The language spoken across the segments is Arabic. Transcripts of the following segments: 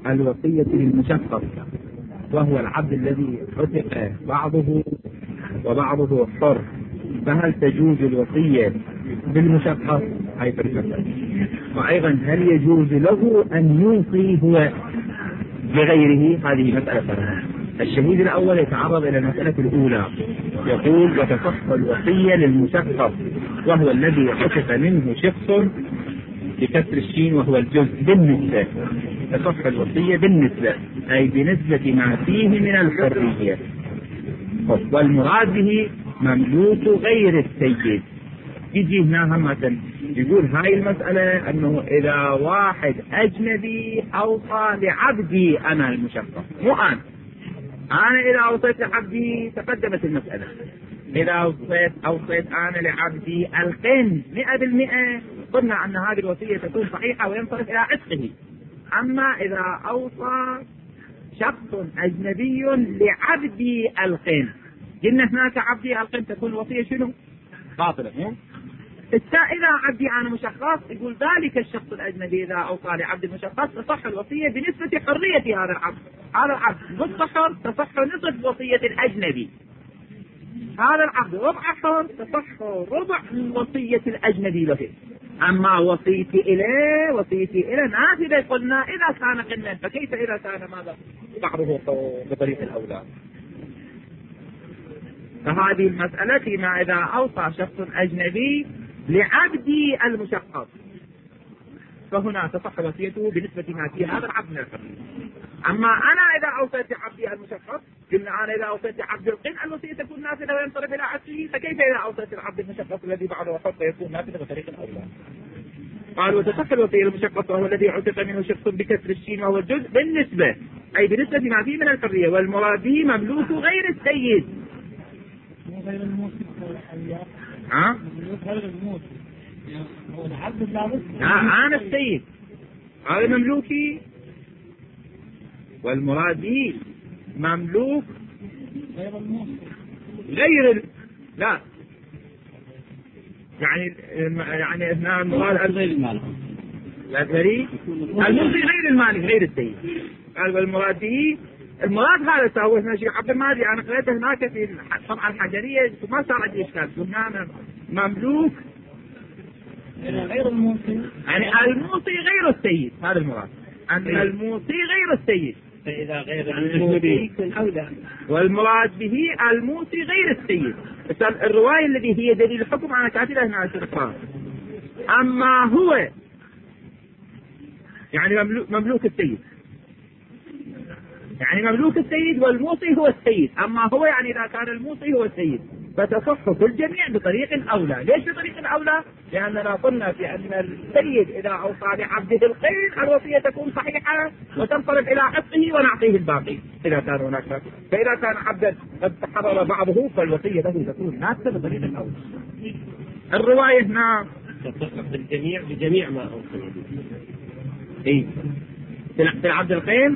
الوصية للمشقق وهو العبد الذي عتق بعضه وبعضه حر، فهل تجوز الوصية بالمشقق؟ أي بالمشقق. وأيضا هل يجوز له أن يوصي هو بغيره؟ هذه مسألة. الشهيد الأول يتعرض إلى المسألة الأولى، يقول وتصح الوصية للمشقق وهو الذي عتق منه شخص بكسر الشين وهو الجزء بالنسبة، تصح الوصية بالنسبة أي بنسبة ما فيه من الحرية، والمراد به مملوك غير السيد. يجي هنا همة يقول هاي المسألة أنه إذا واحد أجنبي أوصى لعبدي أنا المشقق، مو أنا إذا أوصيت لعبدي تقدمت المسألة، إذا أوصيت أنا لعبدي القن 100% قلنا أن هذه الوصية تكون صحيحة وينصرف إلى عتقه. أما إذا أوصى شخص أجنبي لعبدي القن، قلنا هناك عبدي القن تكون الوصية شنو؟ باطلة. إذا عبدي أنا مشخص، يقول ذلك الشخص الأجنبي إذا أوصى لعبد المشخص تصح الوصية بنسبة حرية هذا العبد. هذا العبد نصف حر تصح نصف وصية الأجنبي، هذا العبد ربع حر تصح ربع وصية الأجنبي له. أما وصيتي إليه نافذة، قلنا إذا كان قنا، فكيف إذا كان ماذا بعضه بطريق الأولى؟ فهذه المسألة فيما إذا أوصى شخص أجنبي لعبدي المشقق فهنا تصح وصيته بنسبة ما فيه هذا العبد من الحرية. أما أنا إذا أوصيت عبدي المشقق، قلنا أنا إذا أوصيت عبد القن الوصية تكون نافذة وينصرف إلى عبده، فكيف إذا أوصيت العبد المشقق الذي بعده حر فيكون نافذة بطريق الأولى؟ قال وتصح الوصية المشقق وهو الذي عتق منه شخص بكسر الشين وهو الجزء بالنسبة أي بنسبة ما فيه من الحرية، والمراد به مملوك غير السيد. غير الموت غير الموت هو العبد اللابد. أنا السيد هذا مملوكي، والمراد به مملوك غير الموت لا يعني هنا المراد غير المالك، لا الموصي غير المالك غير السيد. قال والمراد به المراد هذا سوى هنا شيء عبد المادي أنا قريته هناك في طبعا الحجرية ما صار عندي إشكال. قلنا مملوك غير الموصي، يعني الموصي غير السيد، هذا المراد أن الموصي غير السيد. فإذا غير الموصي أولى، والمراد به الموصي غير السيد. الرواية التي هي دليل الحكم أنا كاتبها هنا على الإقرار. أما هو يعني مملوك السيد، يعني مملوك السيد والموصي هو السيد. أما هو يعني إذا كان الموصي هو السيد فتصح في الجميع بطريق الأولى. ليش بطريق الأولى؟ لأننا قلنا في أن السيد إذا أوصى لعبده الخير الوصية تكون صحيحة وتنصرف إلى عتقه ونعطيه الباقي إذا كان هناك. فإذا كان عبدا قد تحرر بعضه فالوصية له تكون نافذة بطريق الأولى. الرواية هنا تصح في الجميع بجميع ما أوصي. إيه في العبد الخير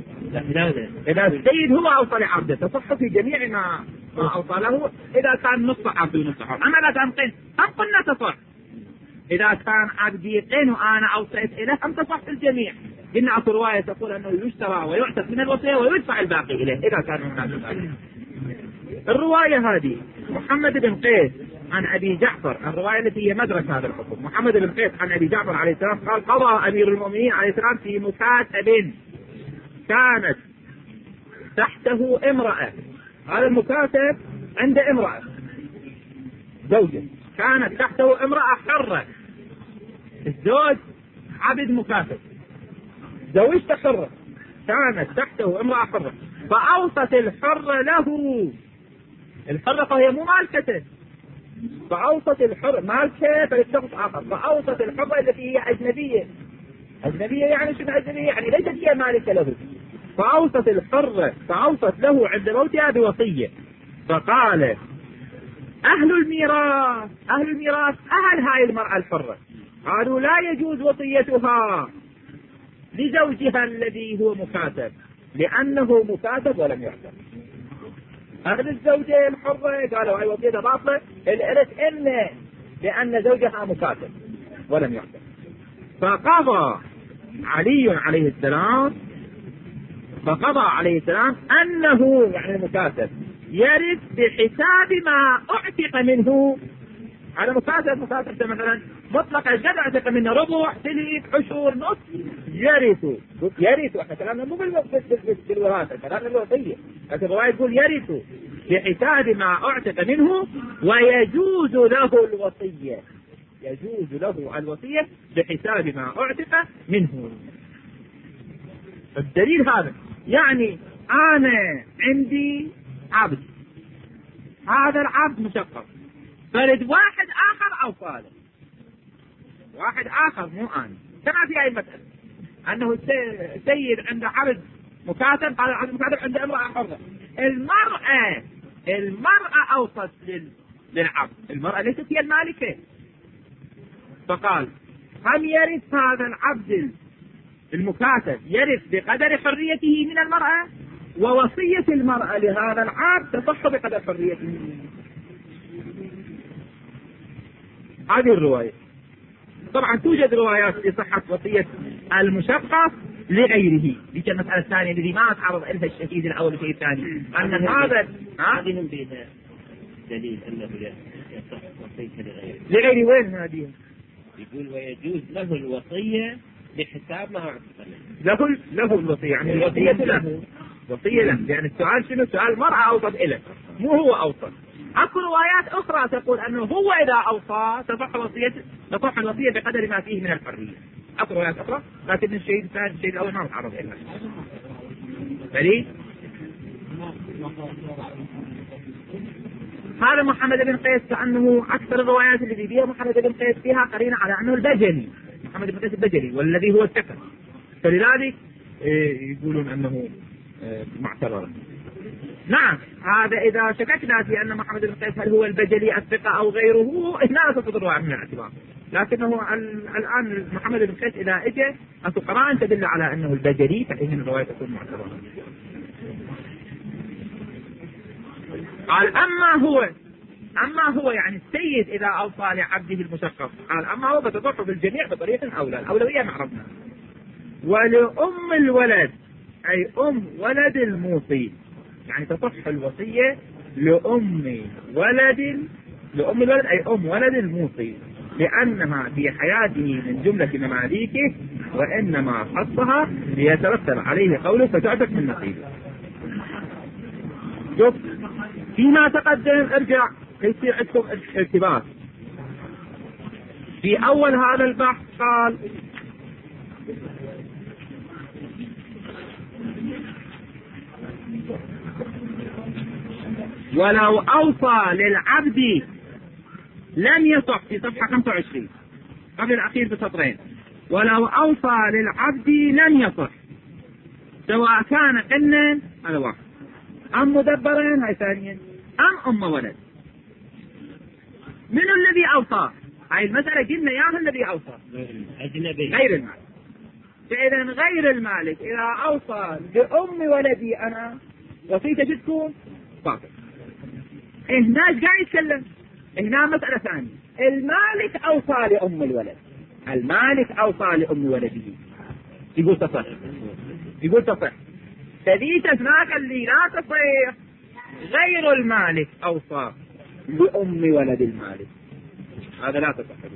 إذا السيد هو أوصى لعبده تصح في جميع ما أوصى له إذا كان نصف عبد ونصف حر. أما إذا كان قين هم قلنا تصح، إذا كان عبدي قين وأنا أوصيت إليه هم تصح في الجميع. قلنا أكو رواية تقول أنه يشترى ويعتق من الوصية ويدفع الباقي إليه إذا كان هناك ذلك. الرواية هذه محمد بن قيس عن أبي جعفر، الرواية التي هي مدرك هذا الحكم، محمد بن قيس عن أبي جعفر عليه السلام قال قضى أمير المؤمنين عليه السلام في مكاتب كانت تحته امرأة. هذا المكاتب عنده امرأة زوجة، كانت تحته امرأة حرة. الزوج عبد مكاتب، زوجته حرة، كانت تحته امرأة حرة، فأوصت الحرة له. الحرة فهي مو مالكته، فأوصت الحرة مالكة فللشخص آخر، فأوصت الحرة التي هي أجنبية. أجنبية يعني شنو أجنبية؟ يعني ليست هي مالكة له. فأوصت الحرة فأوصت له عند موتها بوصية. فقال أهل الميراث أهل هاي المرأة الحرة قالوا لا يجوز وصيتها لزوجها الذي هو مكاتب لأنه مكاتب ولم يعتق. أهل الزوجة الحرة قالوا هاي وصيتها باطلة الإرث إلا لأن زوجها مكاتب ولم يعتق. فقضى علي عليه السلام فقضى عليه السلام أنه يعني المكاتب يرث بحساب ما أعتق منه. هذا مكاتب مثلا مطلق الجد أعتق منه ربع ثلث عشر نصف يرث احنا كلامنا مو بالوراثة، كلامنا بالوصية، لكن الرواية تقول يرث بحساب ما أعتق منه ويجوز له الوصية، يجوز له الوصية بحساب ما أعتق منه. الدليل هذا يعني أنا عندي عبد، هذا العبد مشقق، فرد واحد آخر أوصى له، واحد آخر مو أنا، كما في هذه المسألة أنه السيد عنده عبد مكاتب، هذا العبد مكاتب عنده امرأة حرة، المرأة أوصت للعبد، المرأة ليست هي المالكة، فقال هم يرث هذا العبد المكاتب يرث بقدر حريته من المرأة، ووصية المرأة لهذا العبد تصح بقدر حريته. هذه الرواية. طبعا توجد روايات لصحة وصية المشقق لغيره، ديك المسألة الثانية الذي ما تعرض إلها الشهيد الأول والشهيد الثاني، أن هذا هذه بها دليل أنه يصح وصية لغيره. وين هذه؟ يقول ويجوز له الوصية بحساب ما أعتق له الوصية، يعني الوصية له، وصية له، يعني السؤال شنو؟ سؤال المرأة أوصت إليه، مو هو أوصت. أكو روايات أخرى تقول أنه هو إذا أوصى تصح الوصية بقدر ما فيه من الحرية. أكو روايات أخرى، لكن الشهيد الثاني الشهيد الأول ما تعرض إليها. دليل هذا محمد بن قيس، كأنه أكثر الروايات اللي فيها محمد بن قيس فيها قرينة على أنه البجلي، محمد بن قيس البجلي، والذي هو الثقة، فلذلك يقولون أنه معتبر. نعم، هذا إذا شككنا في أن محمد بن قيس هل هو البجلي الثقة أو غيره، هنا تسقط الرواية من الاعتبار، لكنه الآن محمد بن قيس إذا اجى أكو قرائن تدل على أنه البجلي، فإن الرواية تكون معتبرة. قال أما هو يعني السيد إذا أوصى لعبده المشقق، قال أما هو فتطرح بالجميع بطريقة أولى، الأولوية معرفنا. ولأم الولد أي أم ولد الموصي، يعني تصح الوصية لأم الولد أي أم ولد الموصي، لأنها في حياته من جملة مماليكه، وإنما خصها ليترتب عليه قوله فتعتق من نصيبه. شوف فيما تقدم، ارجع يصير عندكم ارتباط. في أول هذا البحث قال ولو أوصى للعبد لم يصح، في صفحة 25 قبل الأخير بسطرين، ولو أوصى للعبد لم يصح سواء كان قنا، هذا واحد، أم مدبرين، هاي ثانيا، أم ولد. من الذي أوصى؟ هاي المسألة قلنا ياها الذي أوصى غير المالك. فإذا غير المالك إذا أوصى لأم ولدي أنا وصيته تكون باطل. هنا ايش قاعد يتكلم؟ هنا مسألة ثانية، المالك أوصى لأم الولد، المالك أوصى لأم ولده، يقول تصح. فذيك هناك اللي لا تصح غير المالك أوصى لأم ولد المالك، هذا لا تصح.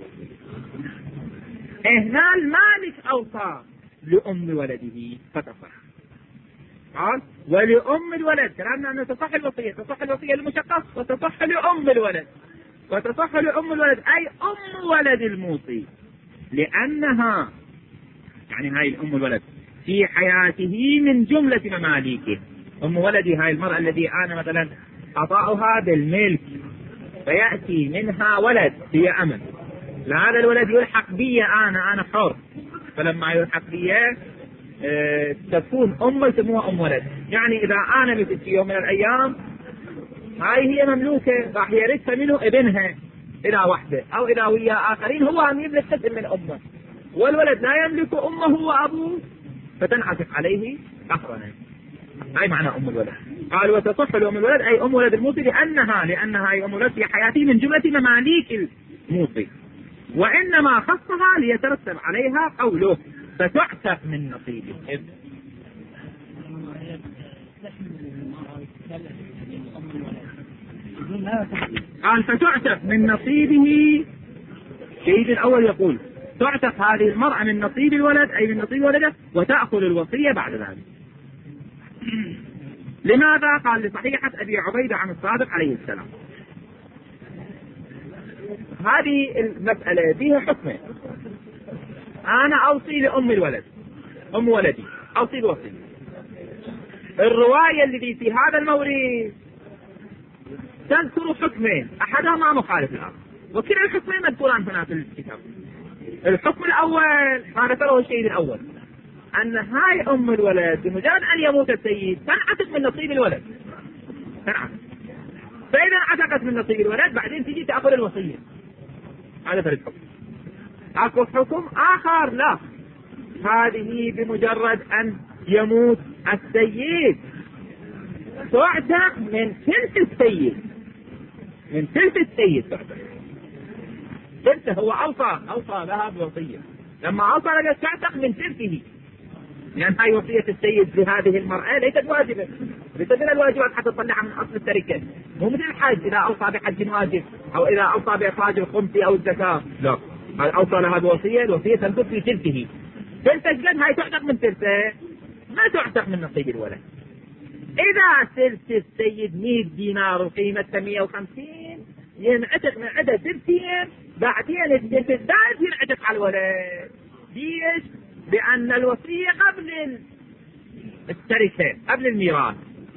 هنا المالك أوصى لأم ولده فتصح. قال ولأم الولد، كلامنا أنه تصح الوصية المشقق، وتصح لأم الولد، وتصح لأم الولد أي أم ولد الموصي، لأنها يعني هاي الأم الولد في حياته من جملة مماليكه. أم ولدي هاي المرأة الذي أنا مثلا أطاعها بالملك، فيأتي منها ولد هي أمن، لهذا الولد يلحق بي أنا حر، فلما يلحق بي تكون أم سموها أم ولد. يعني إذا أنا مت في يوم من الأيام هاي هي مملوكة، راح يرثها منه ابنها إلى وحده، أو إذا ويا آخرين هو أم يملك جزء من أمه، والولد لا يملك أمه وأبوه، فتنعكس عليه قهرا. هاي معنى أم الولد. قال وتصح لأم الولد أي أم ولد الموصي، لأنها هي أم الولد في حياته من جملة مماليك الموصي، وإنما خصها ليترتب عليها قوله فتعتق من نصيبه. قال فتعتق من نصيبه. الشهيد الأول يقول تعتق هذه المرأة من نصيب الولد، أي من نصيب ولده، وتأخذ الوصية بعد ذلك. لماذا؟ قال لصحيحة أبي عبيدة عن الصادق عليه السلام. هذه المسألة فيها حكمين. أنا أوصي لأم الولد، أم ولدي أوصي الوصية. الرواية التي في هذا المورد تذكر حكمين، أحدهما مخالف الآخر، وكلا الحكمين مذكوران هنا في الكتاب. الحكم الأول ما ذكره الشهيد الأول، أن هاي أم الولد بمجرد أن يموت السيد تنعتق من نصيب الولد، تنعتق. فإذا انعتقت من نصيب الولد بعدين تجي تأخذ الوصية. هذا فرق حكم. أكو حكم آخر لا، هذه بمجرد أن يموت السيد تعتق من ثلث السيد، من ثلث السيد تعتق. ثلثه هو أوصى لها بوصية، لما أوصى لها تعتق من ثلثه، لأن هاي وصية السيد لهذه المرأة ليست واجبة، ليست من الواجبات حتى تطلعها من أصل التركة. مو مثل الحج، إذا أوصى بحج واجب أو إذا أوصى بإخراج الخمس أو الزكاة، لا، هل أوصى لها بوصية، الوصية تنتج في ثلثه. ثلث الجد هاي تعتق من ثلثه، ما تعتق من نصيب الولد. إذا ثلث السيد 100 دينار وقيمته 150 ينعتق من عدة ثلثين، بعدين الثلث الثالث ينعتق على الولد. ليش؟ بأن الوصية قبل التركة، قبل الميراث،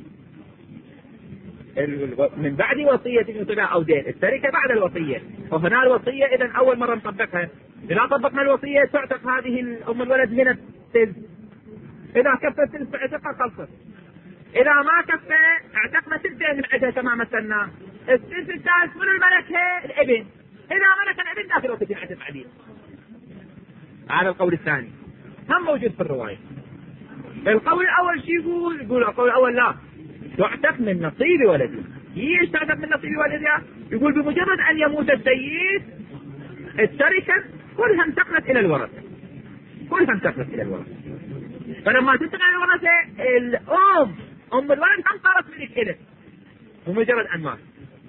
من بعد وصية يطلع أو دين. التركة بعد الوصية، وهنا الوصية إذا أول مرة نطبقها. إذا طبقنا الوصية تعتق هذه الأم الولد من الثلث. إذا كفت الثلث فاعتقها خلصت. إذا ما كفت اعتقنا ثلثين من عدها كما مثلنا. الثلث الثالث من الملكة الابن، إذا ملك الابن داخل وقت ينعتق عليه. هذا القول الثاني هم موجود في الرواية. القول الأول شو يقول القول الأول لا، تعتق من نصيب ولدي. ليش تعتق من نصيب ولدها؟ يقول بمجرد أن يموت السيد التركة كلها انتقلت إلى الورثة، كلها انتقلت إلى الورثة. فلما تنتقل إلى الورثة الأم أم الولد هم صارت ملك إله بمجرد أن مات.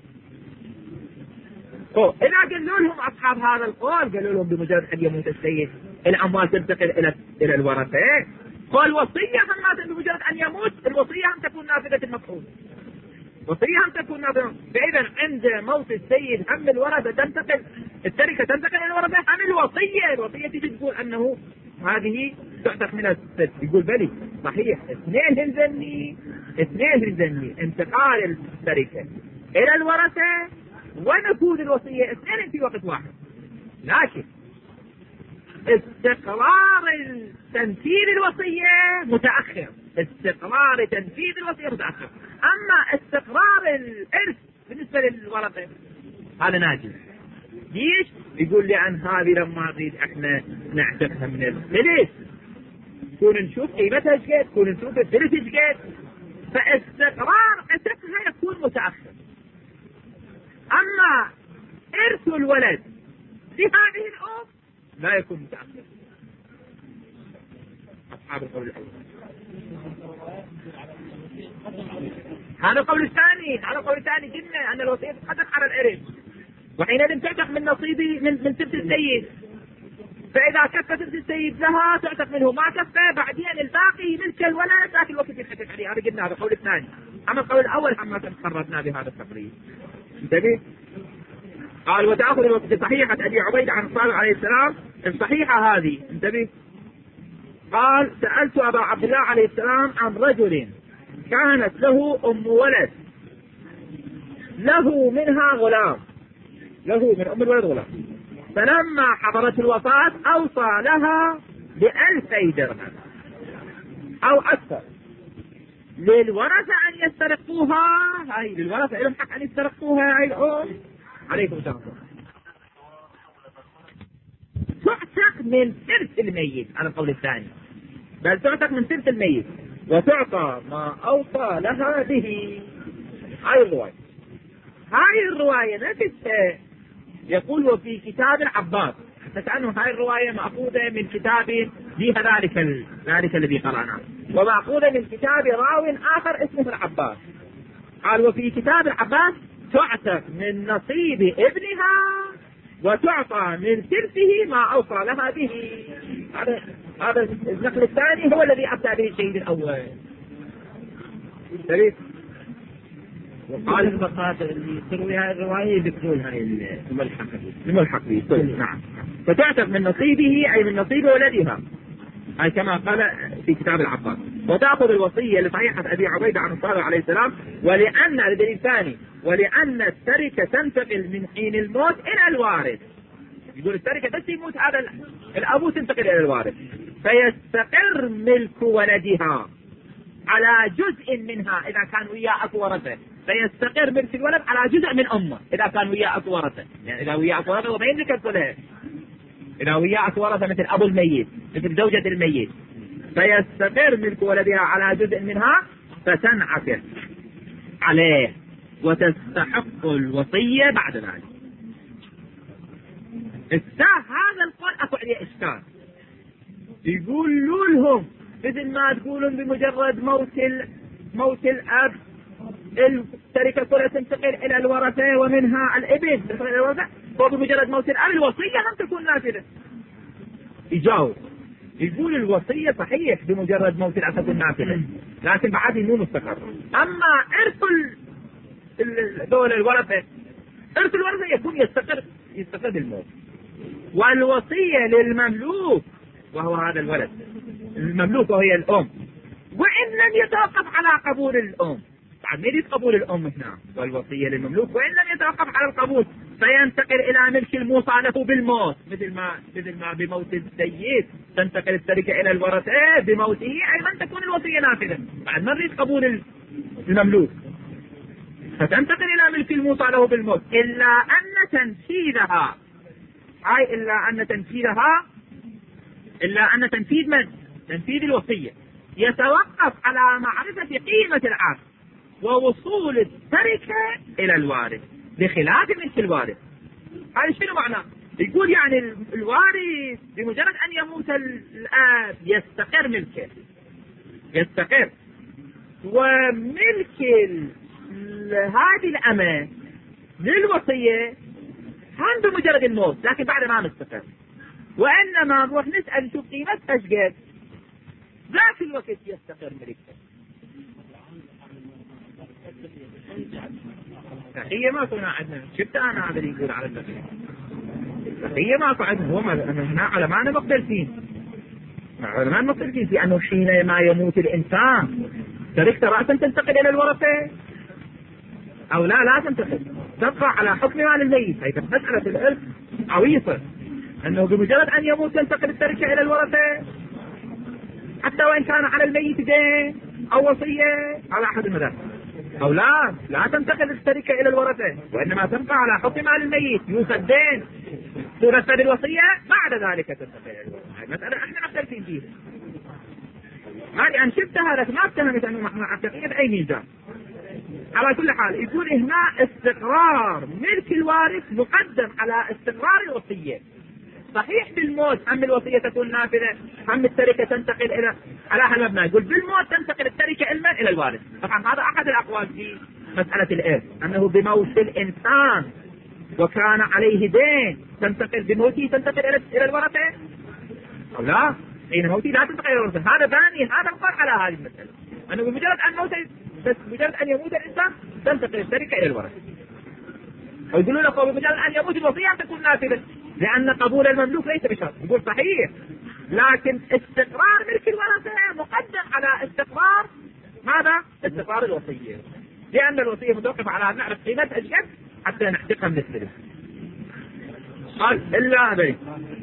إذا قالوا لهم أصحاب هذا القول، قالوا لهم بمجرد أن يموت السيد الأموال تنتقل إلى الورثة، والوصية هم بمجرد أن يموت الوصية هم تكون نافذة المفعول، وصية هم تكون نافذة. فإذا عند موت السيد هم الورثة تنتقل، التركة تنتقل إلى الورثة، هم الوصية تجي تقول أنه هذه تعتق من الثلث. يقول بلي صحيح، اثنين هنزني انتقال التركة إلى الورثة ونفوذ الوصية، اثنين في وقت واحد. لكن استقرار تنفيذ الوصية متأخر، استقرار تنفيذ الوصية متأخر. أما استقرار الإرث بالنسبة للورثة هذا ناجز. ليش؟ يقول لأن هذه لما نريد احنا نعتقها من الثلث كون نشوف قيمتها ايش قد، كون نشوف الثلث ايش قد، فاستقرار عتقها يكون متأخر. أما إرث الولد لهذه الأم لا يكون متأخر. أصحاب القول الأول هذا القول الثاني قلنا أن الوصية تتحدث على الإرث، وحينئذ تعتق من نصيبي من ثلث السيد. فإذا كفت ثلث السيد لها تعتق منه، ما كفى بعدين الباقي ملك الولد ذاك الوقت يتحدث عليه. هذا قلنا هذا القول الثاني. أما القول الأول عما تقررنا بهذا التقرير. انتبه. قال وتأخذ الوصية صحيحة أبي عبيدة عن الصادق عليه السلام. الصحيحة هذه انتبه. قال سألت أبا عبد الله عليه السلام عن رجل كانت له أم ولد له منها غلام، له من أم الولد غلام، فلما حضرت الوفاة أوصى لها ب2000 درهم أو أكثر للورثة أن يسترقوها. هاي للورثة لهم حق أن يسترقوها. هاي الأم عليكم السلام تعتق من ثلث الميت على القول الثاني، بل تعتق من ثلث الميت وتعطى ما أوصى لها به. هاي الرواية نفسها يقول وفي كتاب العباس، حتى كأنه هاي الرواية مأخوذة من كتاب فيها ذلك الذي قرأناه. ومأخوذة من كتاب راو آخر اسمه العباس. قال وفي كتاب العباس تعتق من نصيب ابنها وتعطى من ثلثه ما أوصى لها به. هذا النقل الثاني هو الذي أفتى به الشهيد الأول. وقال المصادر اللي تروي هذه الرواية يذكرون هاي الملحق به. نعم. فتعتق من نصيبه أي من نصيب ولدها، أي كما قال في كتاب العباس. وتأخذ الوصية لصحيحة أبي عبيدة عن الصادق عليه السلام، ولأن الدليل الثاني ولأن التركة تنتقل من حين الموت إلى الوارث. يقول التركة بس يموت هذا الأبو تنتقل إلى الوارث، فيستقر ملك ولدها على جزء منها إذا كان وياه أكو ورثة. فيستقر ملك الولد على جزء من أمه إذا كان وياه أكو ورثة. يعني إذا وياه أكو ورثة وبين ذكر كلها، إذا وياه أكو ورثة مثل أبو الميت مثل زوجة الميت، فيستقر ملك ولدها على جزء منها فتنعكس عليه وتستحق الوصية بعد ذلك. هذا القول أكو عليه إشكال. يقولوا لهم مثل ما تقولون بمجرد موت الأب التركة كلها تنتقل إلى الورثة ومنها الابن تنتقل إلى الورثة، وبمجرد موت الأب الوصية هم تكون نافذة. يجاوب يقول الوصية صحيح بمجرد موت الأب تكون نافذة، لكن بعد مو مستقر. أما إرث دول الورثة، إرث الورثة يكون يستقر بالموت. والوصية للمملوك وهو هذا الولد، المملوك وهي الأم، وإن لم يتوقف على قبول الأم. بعد ما يريد قبول الأم هنا، والوصية للمملوك وإن لم يتوقف على القبول فينتقل إلى ملك الموصى له بالموت، مثل ما بموت السيد تنتقل التركة إلى الورثة بموته، أيضا تكون الوصية نافذة بعد ما يريد قبول المملوك، فتنتقل إلى ملك الموصى له بالموت، إلا أن تنفيذ الوصية يتوقف على معرفة قيمة العقد ووصول التركة إلى الوارث بخلاف ملك الوارث. هذا شنو معناه؟ يقول يعني الوارث بمجرد أن يموت الآب يستقر ملكه، وملك هذه الأمة للوصية هم بمجرد الموت، لكن بعد ما مستقر. وإنما نروح نسأل شو قيمتها ايش قد، ذاك الوقت يستقر ملكه. هي ما كنا عندنا، شفت أنا هذا اللي يقول على البقية، هي ما عندنا. هو هنا علماء مختلفين، في أنه حينما يموت الإنسان تركته رأسا تنتقل إلى الورثة أو لا تنتقل، تبقى على حكم مال الميت. هي مسألة الإرث عويصة، أنه بمجرد أن يموت تنتقل التركة إلى الورثة حتى وإن كان على الميت دين أو وصية على أحد المذاهب، أو لا تنتقل التركة إلى الورثة، وإنما تبقى على حكم مال الميت، يوصى الدين ترتب الوصية بعد ذلك تنتقل إلى الورثة. هذه مسألة احنا مختلفين فيها. هذه أن شفتها لك ما اتهمت أنه مع عقدية بأي ميزان. على كل حال يقول هنا استقرار ملك الوارث مقدم على استقرار الوصية. صحيح بالموت هم الوصية تكون نافذة، هم التركة تنتقل على أهل المبنى. يقول بالموت تنتقل التركة إلى الوارث. طبعا هذا أحد الأقوال في مسألة الإرث، أنه بموت الإنسان وكان عليه دين تنتقل بموته تنتقل إلى الورثة أو لا، حين موته لا تنتقل إلى الورثة. هذا باني، هذا القول على هذه المسألة، أنه بمجرد أن موت، بس بمجرد أن يموت الإنسان تنتقل التركة إلى الورثة. ويقولون لك بمجرد أن يموت الوصية تكون نافذة، لأن قبول المملوك ليس بشرط. يقول صحيح، لكن استقرار ملك الورثة مقدم على استقرار ماذا؟ استقرار الوصية، لأن الوصية متوقفة على أن نعرف قيمتها الجد حتى نحققها من السلف. قال إلا أبي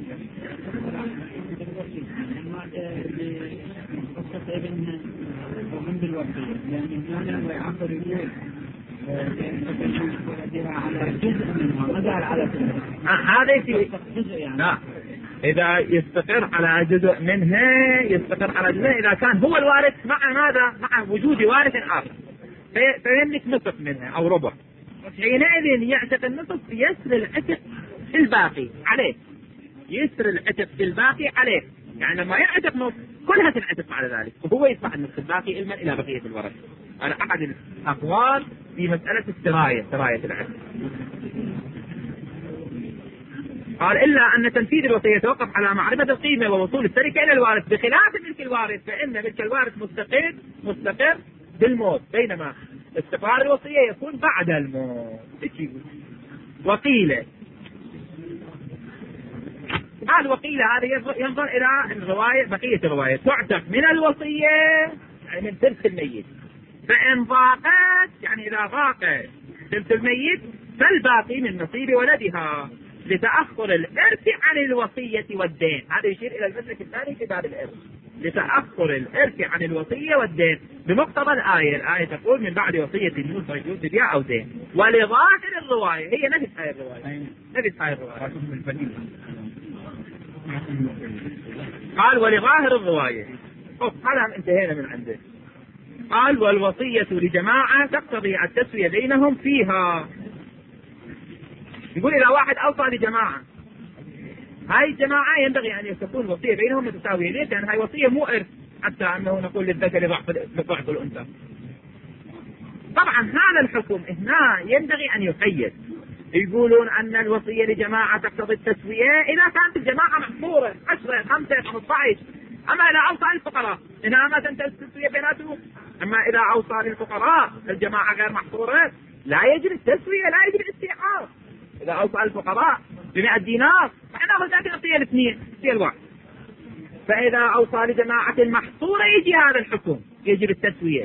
هذا في لا، إذا يستقر على جزء منها يستقر على جزء، إذا كان هو الوارث مع ماذا؟ مع وجود وارث آخر فيملك نصف منها أو ربع، حينئذ يعتق النصف يسر العتق الباقي عليه، يعني لما يعتق نصف كلها تنعتق على ذلك، وهو يدفع النصف الباقي علما إلى بقية الورثة. هذا أحد الأقوال في مسألة سراية العتق. قال إلا أن تنفيذ الوصية يتوقف على معرفة القيمة ووصول التركة إلى الوارث، بخلاف ملك الوارث فإن ملك الوارث مستقر بالموت، بينما استقرار الوصية يكون بعد الموت. وقيل هذا ينظر إلى الرواية، بقية الرواية تعتق من الوصية يعني من ثلث الميت، فإن ضاقت يعني إذا ضاق ثلث الميت فالباقي من نصيب ولدها لتأخر الإرث عن الوصية والدين. هذا يشير إلى المسلك الثاني في باب الإرث، لتأخر الإرث عن الوصية والدين بمقتضى الآية تقول من بعد وصية يوصى يجوز بها أو دين. ولظاهر الرواية هي نفس هاي الرواية قال ولظاهر الرواية هذا انتهينا من عنده. قال والوصية لجماعة تقتضي التسوية بينهم فيها. يقول إذا واحد أوصى لجماعة، هاي الجماعة ينبغي أن تكون الوصية بينهم متساوية. ليش؟ لأن هاي وصية مو إرث حتى أنه نقول للذكر ضعف الأنثى. طبعا هذا الحكم هنا ينبغي أن يقيد. يقولون أن الوصية لجماعة تقتضي التسوية إذا كانت الجماعة محصورة 10 5 15. أما إذا أوصى للفقراء إنها ما تنتهي التسوية بيناتهم. أما إذا أوصى للفقراء الجماعة غير محصورة لا يجري التسوية، لا يجري الاستيعاب. إذا أوصى الفقراء ب100 دينار فنأخذ ذاك نعطيه الاثنين في الواحد. فإذا أوصى لجماعة المحصورة يجي هذا الحكم، يجري التسوية.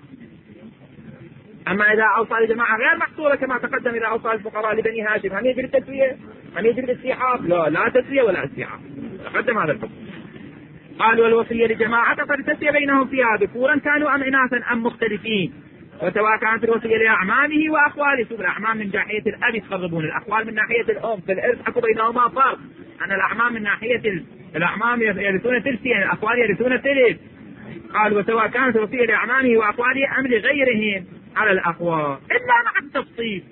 أما إذا أوصى لجماعة غير محصورة كما تقدم إذا أوصى الفقراء لبني هاشم هم يجري التسوية هم يجري الاستيعاب؟ لا تسوية ولا استيعاب. تقدم هذا الحكم. قال والوصية لجماعة تقتضي التسوية بينهم فيها ذكورا كانوا أم إناثا أم مختلفين، وسواء كانت الوصية لأعمامه وأخواله. شوف الأعمام من ناحية الأب يتقربون، الأخوال من ناحية الأم، في الإرث حكوا بينهما فرق. أن الأعمام من ناحية الأعمام يرثون ثلث، يعني الأخوال يرثون ثلث. قال وسواء كانت الوصية لأعمامه وأخواله أم لغيرهم على الأخوال إلا مع التفصيل.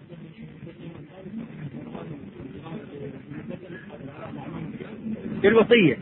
الوصية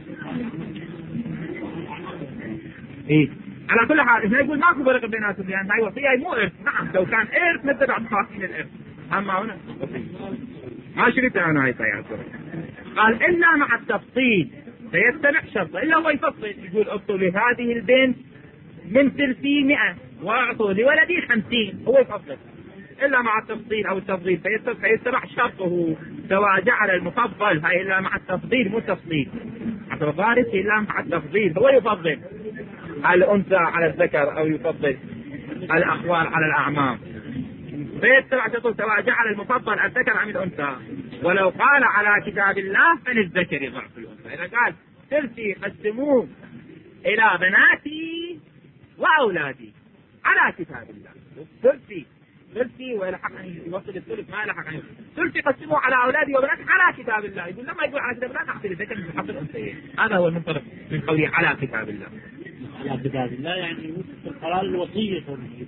إيه على كل حال إذا يقول ماكو فرق بيناتهم لأن هاي وصية مو إرث. نعم لو كان إرث نتبع تفاصيل الإرث، أما هنا وصية ما شريت أنا هاي طيب. قال إلا مع التفصيل فيستمع شرطه، إلا هو يفصل يقول أعطوا لهذه البنت من ثلثي 100 وأعطوا لولدي 50، هو يفصل. إلا مع التفصيل أو التفضيل فيستمع شرطه سواء جعل المفضل. هاي إلا مع التفضيل مو التفصيل. حتى الظاهر إلا مع التفضيل هو يفضل الأنثى على الذكر أو يفضل الأخوال على الأعمام. فيتبع شرطه سواء جعل المفضل الذكر عن الأنثى. ولو قال على كتاب الله فللذكر ضعف الأنثى. إذا قال ثلثي قسموه إلى بناتي وأولادي على كتاب الله، ثلثي ويلحق أن يوصل الثلث ما يلحق أن ثلثي قسموه على أولادي وبناتي على كتاب الله. يقول لما يقول على كتاب الله نعطي للذكر من حق الأنثيين. هذا هو المنطلق من قوله على كتاب الله. على كتاب الله يعني قرار الوصية.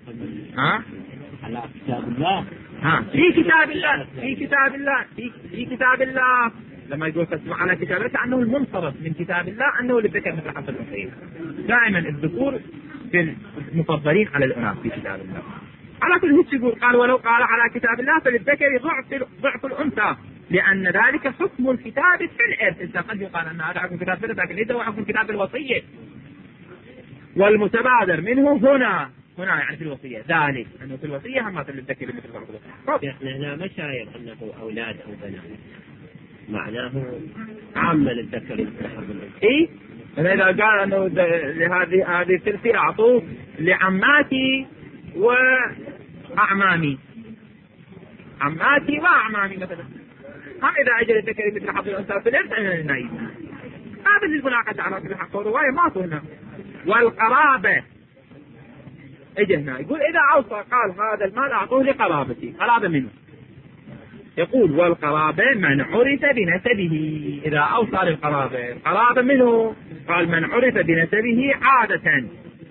على كتاب الله في كتاب الله في كتاب الله لما يقول قسموا على كتاب الله كأنه المنصرف من كتاب الله أنه للذكر مثل حق الأنثيين. دائما الذكور في المفضلين على الأناث في كتاب الله. على كل هيك يقول قال ولو قال على كتاب الله فللذكر ضعف الأنثى لأن ذلك حكم الكتاب في الإرث. إذا قد يقال أن هذا حكم كتاب الإرث لكن ليس هو حكم كتاب الوصية. والمتبادر منه هنا يعني في الوصية ذلك أنه في الوصية هم مثل للذكر مثل ضعف الأنثى. هنا ما شاير أنه أولاد أو بنات، معناه عامة للذكر مثل حظ الأنثى. إيه إذا قال أنه هذه الثلثي أعطوه لعماتي وأعمامي، عماتي وأعمامي مثلا، هم إذا أجل الذكر مثل حظ الأنثى في الإرث أنا النايب. هذا اللي المناقشة على كل حق ورواية ما هنا. والقرابة اجى هنا يقول إذا أوصى قال هذا المال أعطوه لقرابتي. قرابة منه؟ يقول والقرابة من عرف بنسبه. إذا أوصى للقرابة قرابة منه قال من عرف بنسبه عادة،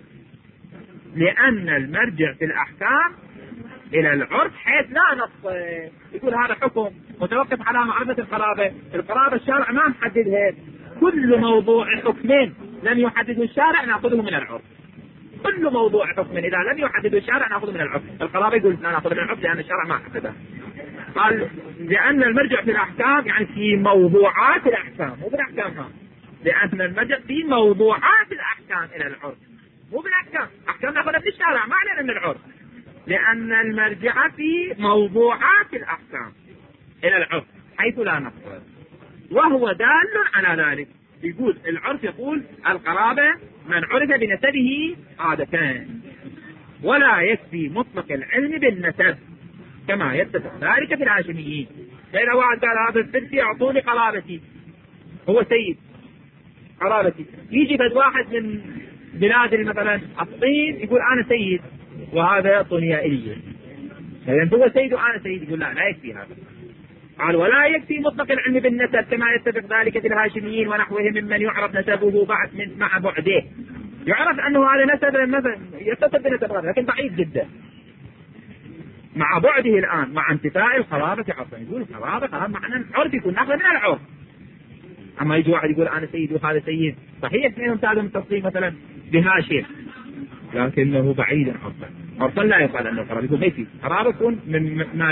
لأن المرجع في الأحكام إلى العرف حيث لا نص. يقول هذا حكم متوقف على معرفة القرابة. القرابة الشرع ما محددها، كل موضوع حكمين لم يحدده الشارع نأخذه من العرف. كل موضوع حكم إذا لم يحدده الشارع نأخذه من العرف. القرابة يقول لا نأخذ من العرف لأن الشارع ما حدده. قال لأن المرجع في الأحكام يعني في موضوعات الأحكام مو بالأحكامها، لأن المرجع في موضوعات الأحكام إلى العرف مو بالأحكام. أحكام نأخذها من الشارع ما علينا من العرف، لأن المرجع في موضوعات الأحكام إلى العرف حيث لا نقصد، وهو دال على ذلك. يقول العرف يقول القرابة من عرف بنسبه عادتان، ولا يكفي مطلق العلم بالنسب كما يتفق ذلك في الهاشميين. فإذا واحد قال هذا السلسي أعطوني قرابتي، هو سيد قرابتي، يجي بد واحد من بلاد مثلا الصين يقول أنا سيد وهذا يعطوني يا إلي، يعني هو سيد وأنا سيد، يقول لا يكفي هذا. قال ولا يكفي مطلق العلم بالنسب كما يتفق ذلك في الهاشميين ونحوهم ممن يعرف نسبه بعد من مع بعده. يعرف أنه هذا نسب مثلا يتصل بنسب لكن بعيد جدا مع بعده الآن مع انتفاء القرابة عرفا. يقول القرابة معنى العرف يكون ناخذ من العرف. أما يجي واحد يقول أنا سيد وهذا سيد، صحيح اثنينهم تعلم التصريف مثلا بهاشم لكنه بعيد عرفا لا يقال أنه قرابة. يقول كيف قرابة يكون من ما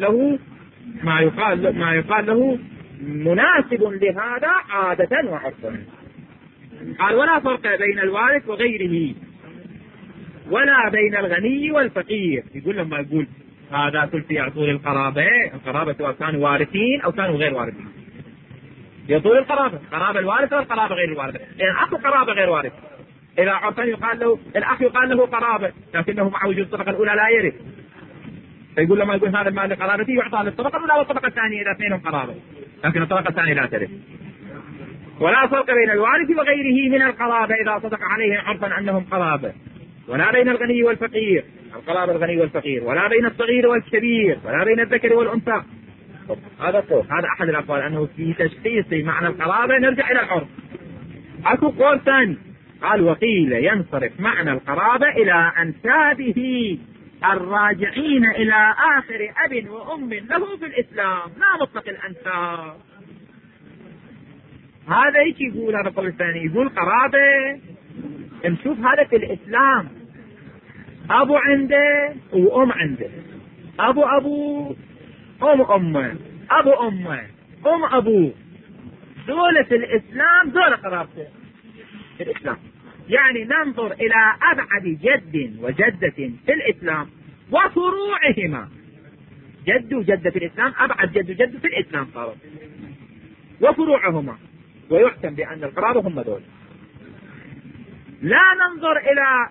يقال له مناسب لهذا عادة وعرفا. قال ولا فرق بين الوارث وغيره ولا بين الغني والفقير. يقول لما يقول هذا ثلث يعطون القرابة سواء كانوا وارثين أو كانوا غير وارثين، يطول القرابة الوارثة والقرابة غير الوارثة. يعني أخو قرابة غير وارث إذا عرفان يقال له الأخ يقال له قرابة لكنه مع وجود الطبقة الأولى لا يرث، فيقول لما يقول هذا المال لقرابتي يعطى للطبقة الأولى والطبقة الثانية إذا اثنينهم قرابة لكن الطبقة الثانية لا ترث. ولا فرق بين الوارث وغيره من القرابة إذا صدق عليه عرفا أنهم قرابة، ولا بين الغني والفقير القرابة الغني والفقير، ولا بين الصغير والكبير، ولا بين الذكر والأنثى. هذا قول، هذا أحد الأقوال أنه في تشخيص معنى القرابة نرجع إلى العرف. أكو قول ثاني قال وقيل ينصرف معنى القرابة إلى أنسابه الراجعين إلى آخر أب وأم له في الإسلام لا مطلق الأنساب. هذا ايش يقول هذا القول الثاني؟ يقول قرابة نشوف هذا في الإسلام أبو عنده وأم عنده، أبو أم أمه، أبو أمه، أم أبوه، دولة في الإسلام دولة قرابته في الإسلام. يعني ننظر إلى أبعد جد وجدة في الإسلام وفروعهما. جد وجدة في الإسلام أبعد جد وجدة في الإسلام صارت وفروعهما، ويحكم بأن القرابة هم دول. لا ننظر إلى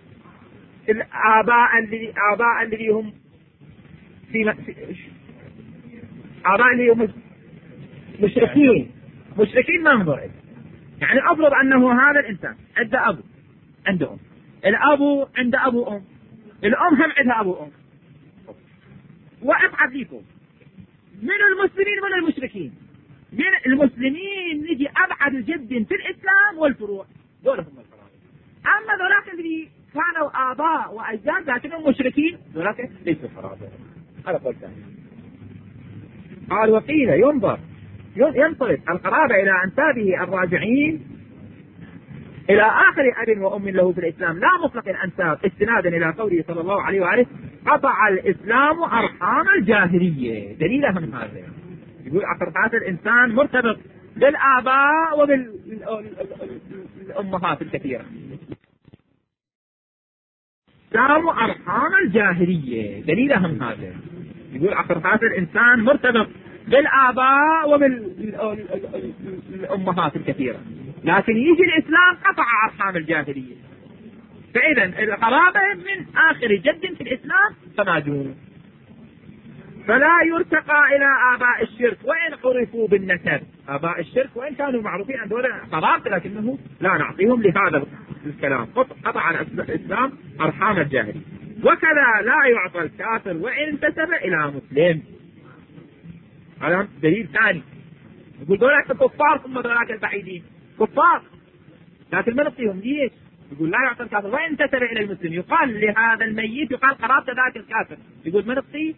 الآباء الذي هم آباء اللي هم مشركين ما ننظر إليه. يعني أفرض أنه هذا الإنسان عنده أبو عنده أم، الأبو عنده أبو أم، الأم هم عندها أبو أم، وأبعد ليكم من المسلمين من المشركين. من المسلمين نجي أبعد جد في الإسلام والفروع دول هم القرابة. أما ذولاك اللي كانوا آباء وأجداد لكنهم مشركين ذولاك ليسوا قرابة. هذا قول ثاني. قال وقيل ينصرف القرابة إلى أنسابه الراجعين إلى آخر أب وأم له في الإسلام لا مطلق الأنساب، استنادا إلى قوله صلى الله عليه وآله قطع الإسلام أرحام الجاهلية. دليلها من هذا يقول أقربات الإنسان مرتبط بالآباء وبالأمهات الكثيرة. الإسلام أرحام الجاهلية دليلها من هذا يقول أقربات الإنسان مرتبط بالآباء وبالأمهات الكثيرة، لكن يجي الإسلام قطع أرحام الجاهلية. فإذا القرابة من آخر جد في الإسلام فما دون. فلا يرتقى إلى آباء الشرك وإن عرفوا بالنسب. آباء الشرك وإن كانوا معروفين عن دولة قرابة لكنه لا نعطيهم لهذا الكلام. قطع الإسلام أرحام الجاهلية. وكذا لا يعطى الكافر وإن انتسب إلى مسلم. هذا دليل ثاني. يقول دولة الكفار ثم دولة البعيدين كفار لكن ما نعطيهم ليش؟ يقول لا يعطى الكافر وإن انتسب إلى المسلم. يقال لهذا الميت يقال قرابة ذاك الكافر. يقول ما نعطيه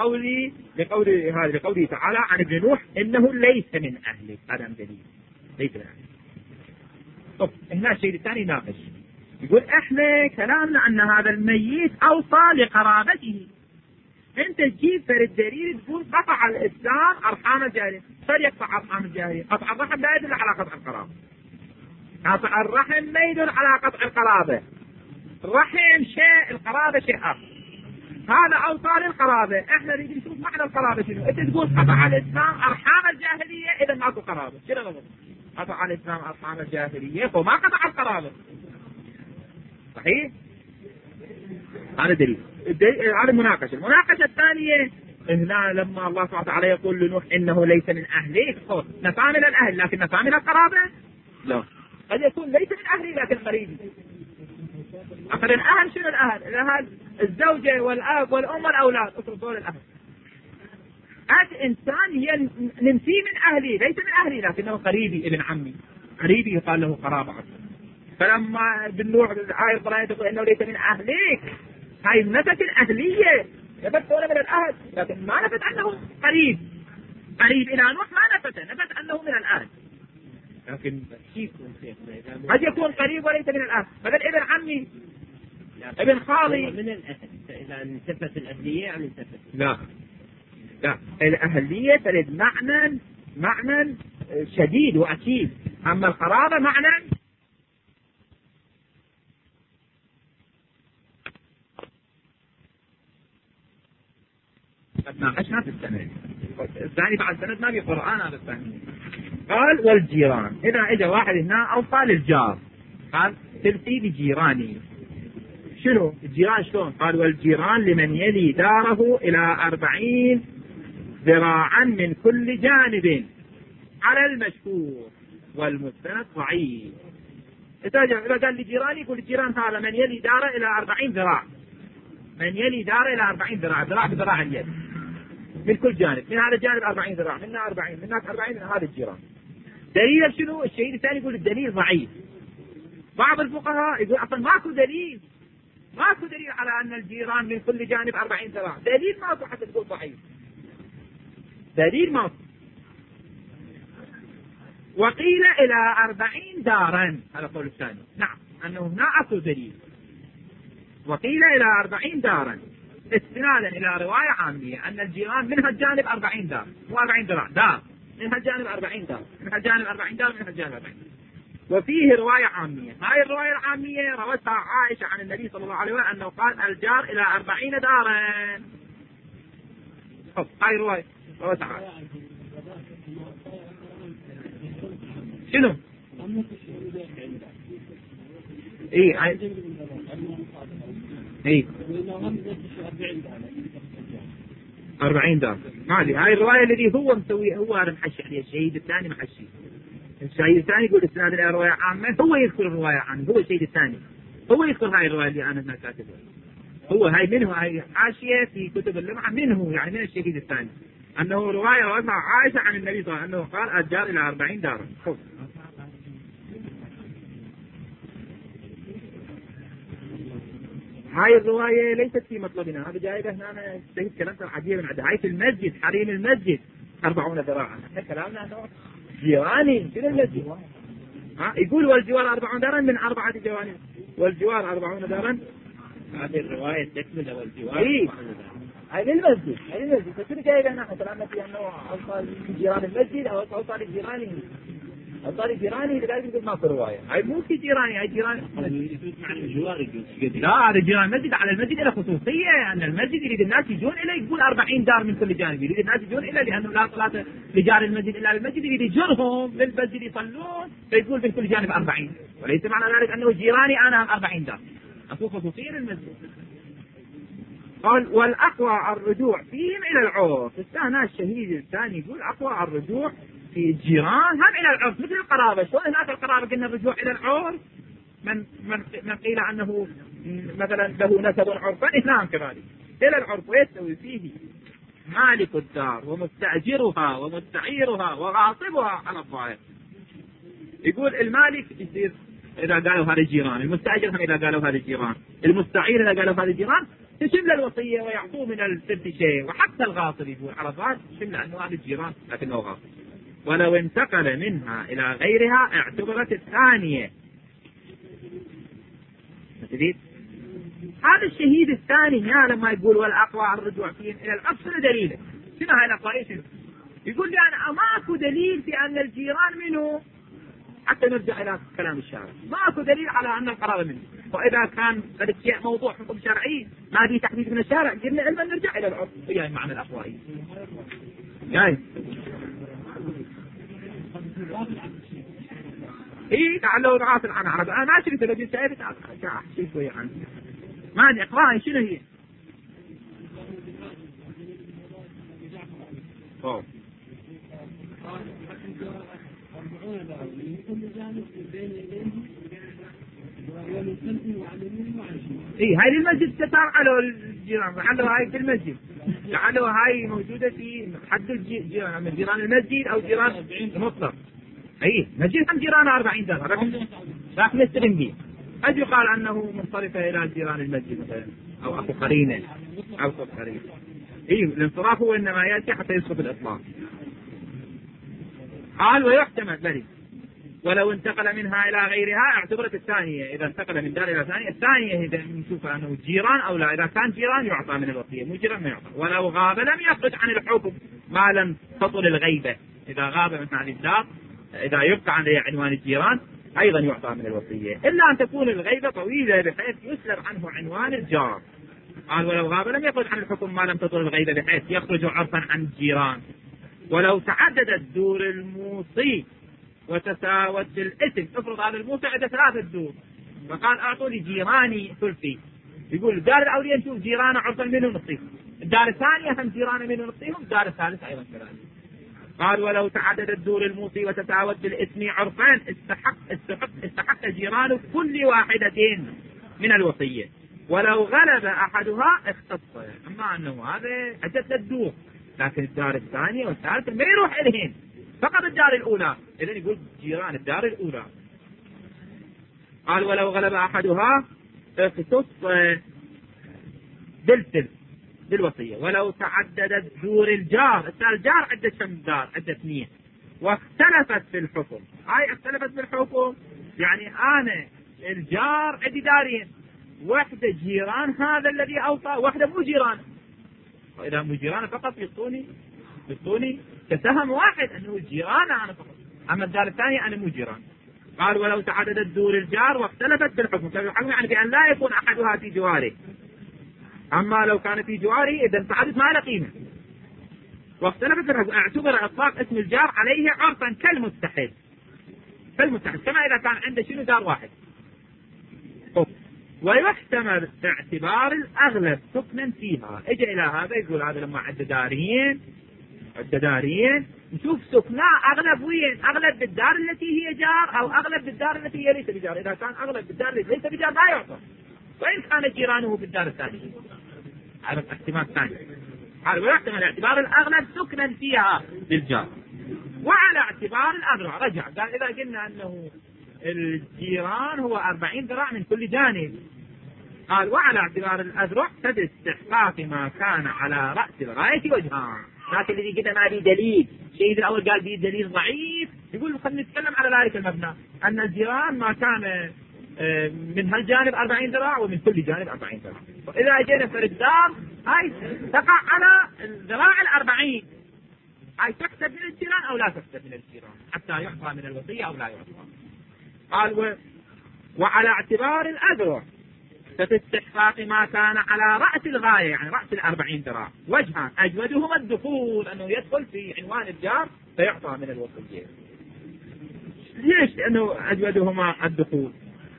لقوله تعالى عن ابن نوح إنه ليس من أهلك. هذا دليل ليس من أهلك. طب هنا الشيء الثاني ناقش، يقول احنا كلامنا ان هذا الميت اوصى لقرابته، انت تجيب فرد دليل تقول قطع الاسلام ارحام الجاهليه، فليقطع ارحام الجاهليه، قطع الرحم لا يدل على قطع القرابه. قطع الرحم ما يدل على قطع القرابه، الرحم شيء، القرابه شيء اخر. هذا اوصى للقرابه، احنا نريد نشوف معنى القرابه شنو. انت تقول قطع الاسلام ارحام الجاهليه، اذا ماكو قرابه، شنو نظر؟ قطع الاسلام ارحام الجاهليه وما قطع القرابه، صحيح؟ هذا دليل. هذا المناقشه. المناقشه الثانيه هنا لما الله سبحانه وتعالى يقول لنوح انه ليس من اهلك، نفى من الاهل لكن نفى من القرابه؟ لا، قد يكون ليس من اهلي لكن قريبي. اخر الاهل شنو الاهل؟ الاهل الزوجه والاب والام والاولاد، اترك دول الاهل. انسان ننفي من اهلي، ليس من اهلي لكنه قريبي، ابن عمي، قريبي يقال له قرابه. فلما بالنوع هاي القرآن تقول انه ليس من اهلك، هاي نفت الاهليه، نفت من الاهل لكن ما نفت انه قريب. قريب الى نوح ما نفت انه من الاهل، لكن قد يكون قريب وليس من الاهل. مثلا ابن عمي، ابن خالي من الاهل، اذا انتفت الاهليه يعني انتفت. لا الاهليه تريد معنى شديد واكيد، اما القرابه معنى ناقشنا في السند الثاني. بعد السند ما في قرآن هذا الثاني. قال والجيران، إذا إجا واحد هنا أوصى للجار، قال تلفي بجيراني. شنو الجيران شلون؟ قال والجيران لمن يلي داره إلى 40 ذراعا من كل جانب على المشهور والمستند ضعيف. إذا قال لجيراني يقول الجيران هذا من يلي داره إلى 40 ذراع، من يلي داره إلى 40 ذراع، ذراع بذراع اليد من كل جانب، من هذا الجانب 40 ذراع، من 40، من هناك 40، من هذا الجيران. دليل شنو؟ الشهيد الثاني يقول الدليل ضعيف. بعض الفقهاء يقول اصلا ماكو دليل على ان الجيران من كل جانب 40 ذراع، دليل ماكو حتى تقول ضعيف، دليل ماكو. وقيل الى 40 دارا، هذا القول الثاني، نعم انه هنا اكو دليل. وقيل الى 40 دارا استنادا الى روايه عاميه ان الجيران من هالجانب 40 دار، مو 40 ذراع، دار من هالجانب 40 دار، من هالجانب 40 دار، من هالجانب 40. وفيه روايه عاميه، هاي الروايه العاميه روتها عائشه عن النبي صلى الله عليه وسلم انه قال الجار الى 40 دارا. هاي روايه روتها عائشه. شنو؟ اي 40 دار ما ادري. هاي الروايه الذي هو مسوي، هو هذا محشي عليه، الشهيد الثاني محشي. الشهيد الثاني يقول استناد الى روايه عامه، هو يذكر الروايه عنه، هو الشهيد الثاني هو يذكر هاي الروايه اللي انا هنا كاتبها. هو هاي منه، هاي حاشيه في كتب اللمعه منه، يعني من الشهيد الثاني، انه روايه روتها عائشه عن النبي صلى الله عليه وسلم انه قال الجار الى 40 دارا. هاي الرواية ليست في مطلبنا، هذا جايبه هنا أنا شايف كلام عجيب عندها. هاي في المسجد، حريم المسجد 40 ذراعا، احنا كلامنا انه جيراني شنو المسجد؟ يقول والجوار 40 دارا من 4 جوانب، والجوار 40 دارا. هذه الرواية تكمل والجوار. هاي للمسجد، هاي للمسجد، فشنو جايبه هنا؟ كلامنا في انه اوصى لجيران المسجد او اوصى لجيرانه. أصاري جيراني لذلك يقول ماكو رواية. هاي مو في جيراني، هاي جيراني معنى الجوار يقول. لا، هذا جيران المسجد، على المسجد له خصوصية أن المسجد يريد الناس يجون إليه، يقول 40 دار من كل جانب، يريد الناس يجون إليه لأنه لا صلاة لجار المسجد إلا بالمسجد، يريد يجرهم للمسجد يصلون، فيقول من كل جانب 40، وليس معنى ذلك أنه جيراني أنا 40 دار، أكو خصوصية للمسجد. قال والأقوى الرجوع فيهم إلى العرف. الثاني الشهيد الثاني يقول أقوى الرجوع في الجيران هم إلى العرف مثل القرابة. شلون هناك القرابة قلنا الرجوع إلى العرف، من قيل أنه مثلا له نسب عرفا، هنا كذلك إلى العرف، ويستوي فيه مالك الدار ومستأجرها ومستعيرها وغاصبها على الظاهر. يقول المالك يصير إذا قالوا هذا الجيران، المستأجر هم إذا قالوا هذا الجيران، المستعير إذا قالوا هذا الجيران، تشمل الوصية ويعطوه من الثلث شيء. وحتى الغاصب يقول على الظاهر تشمل أنه هذا الجيران لكنه غاصب. ولو انتقل منها إلى غيرها اعتبرت الثانية تدري هذا الشهيد الثاني لما يقول والأقوى الرجوع فيهم إلى العرف شنو دليله؟ شنو هاي الأقوى؟ شنو؟ يقول لي أنا ماكو دليل في أن الجيران منه، حتى نرجع إلى كلام الشارع ماكو دليل على أن القرابة منه. وإذا كان قد شيء موضوع حكم شرعي ما في تحديد من الشارع قلنا علما نرجع إلى العرف. هي معنى الأقوى جاي لعله غافل عن عرب. أنا ما شفت الذي شايفت أحكي شوية عنه ما أدري إقراء شنو هي. هاي المسجد تتعلوا الجيران، لعله هاي في المسجد، لعله هاي موجودة في حد الجيران من جيران المسجد أو جيران المطلق. مسجد هم جيران 40 دار لكن السرنجي قد يقال أنه منصرفة إلى جيران المسجد مثلا أو أخو قرينة أو أخو قرينة. الانصراف هو إنما يأتي حتى يسقط الإطلاق. قال ويحتمل بلي ولو انتقل منها إلى غيرها اعتبرت الثانية. إذا انتقل من دار إلى ثانية، الثانية إذا نشوف أنه جيران أو لا. إذا كان جيران يعطى من الوصية، مو جيران ما يعطى. ولو غاب لم يخرج عن الحكم ما لم تطل الغيبة. إذا غاب من هذه الدار، إذا يبقى عن عنوان الجيران أيضا يعطى من الوصية، إلا أن تكون الغيبة طويلة بحيث يسلب عنه عنوان الجار. قال ولو غاب لم يخرج عن الحكم ما لم تطل الغيبة بحيث يخرج عرفا عن الجيران. ولو تعددت دور الموصي وتساوت الاسم، افرض هذا الموصي عنده 3 دور فقال اعطوا لي جيراني ثلثي، يقول الدار الاوليه نشوف جيرانه عرفا منه نصيب، الدار الثانيه هم جيرانه منه نصيبهم، الدار الثالث ايضا كذلك. قال ولو تعددت دور الموصي وتساوت بالاسم عرفان استحق جيران كل واحدة من الوصية، ولو غلب احدها اختص. اما انه هذا عدة الدور لكن الدار الثانية والثالثة ما يروح إليهن، فقط الدار الأولى، إذن يقول جيران الدار الأولى. قال ولو غلب أحدها اختص بالوصية. ولو تعددت دور الجار، الجار عدة كم دار؟ عدة 2 واختلفت في الحكم. هاي اختلفت في الحكم يعني أنا الجار عندي دارين، واحدة جيران هذا الذي أوصى، واحدة مو جيران. وإذا مو جيران فقط يعطوني كسهم واحد أنه جيران أنا فقط، أما الدار الثانية أنا مو جيران. قال ولو تعددت دور الجار واختلفت بالحكم، فالحكم يعني بأن لا يكون أحدها في جواره، أما لو كان في جواره إذا التعدد ما له قيمة. واختلفت بالحكم اعتبر إطلاق اسم الجار عليه عرفا كالمتحد كما إذا كان عنده شنو دار واحد. ويحتمل اعتبار الأغلب سكنا فيها. اجى إلى هذا يقول هذا لما عدة دارين نشوف سكناء أغلب وين؟ أغلب بالدار التي هي جار أو أغلب بالدار التي هي ليس بجار. إذا كان أغلب بالدار التي ليس بجار لا يعطى، وإن كان جيرانه بالدار الثانية. هذا احتمال ثاني. ويحتمل اعتبار الأغلب سكنا فيها بالجار. وعلى اعتبار الأذرع رجع قال إذا قلنا أنه الجيران هو 40 ذراع من كل جانب، قال وعلى اعتبار الأذرع فباستحقاق ما كان على رأس الغاية وجهان. لكن الذي قلنا ما في دليل، الشيء الأول قال فيه دليل ضعيف، يقول خلينا نتكلم على ذلك المبنى أن الجيران ما كان من هالجانب 40 ذراع ومن كل جانب 40 ذراع. وإذا جينا في الدار هاي تقع على الذراع 40، هاي تحسب من الجيران أو لا تحسب من الجيران حتى يعطى من الوصية أو لا يعطى. قال وعلى اعتبار الأذرع ففي استحقاق ما كان على رأس الغاية يعني رأس 40 ذراع وجهان، أجودهما الدخول أنه يدخل في عنوان الجار فيعطى من الوصية. ليش؟ لأنه أجودهما الدخول.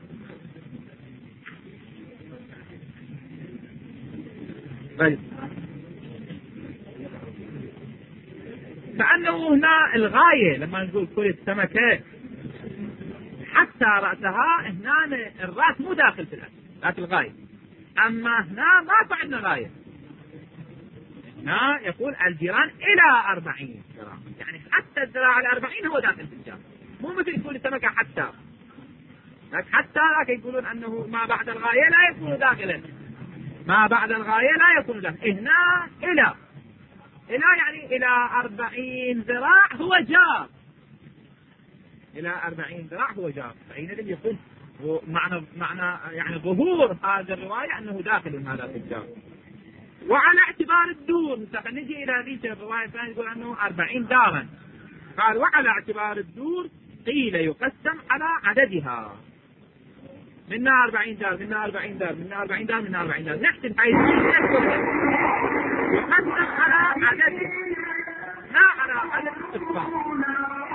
فأنه هنا الغاية لما نقول كل السمكة حتى رأسها، هنا الرأس مو داخل في الأسفل لكن الغاية. أما هنا ما عندنا غاية، هنا يقول الجيران إلى 40 ذراع، يعني حتى الذراع 40 هو داخل في الجار، مو مثل يقول السمكة حتى لكن يقولون أنه ما بعد الغاية لا يكون داخلا، ما بعد الغاية لا يكون داخلا. هنا إلى يعني إلى 40 ذراع هو جار، إلى 40 ذراع هو جار، فحينئذ يكون معنى يعني ظهور هذا الرواية أنه داخل هذا في الدار. وعلى اعتبار الدور نجي إلى ذيك الرواية الثانية يقول أنه 40 دارا، قال وعلى اعتبار الدور قيل يقسم على عددها، منها 40 دار منها 40 دار منها 40 دار منها 40 دار، نحسب حيث يقسم على عدده لا على عدد الصفات.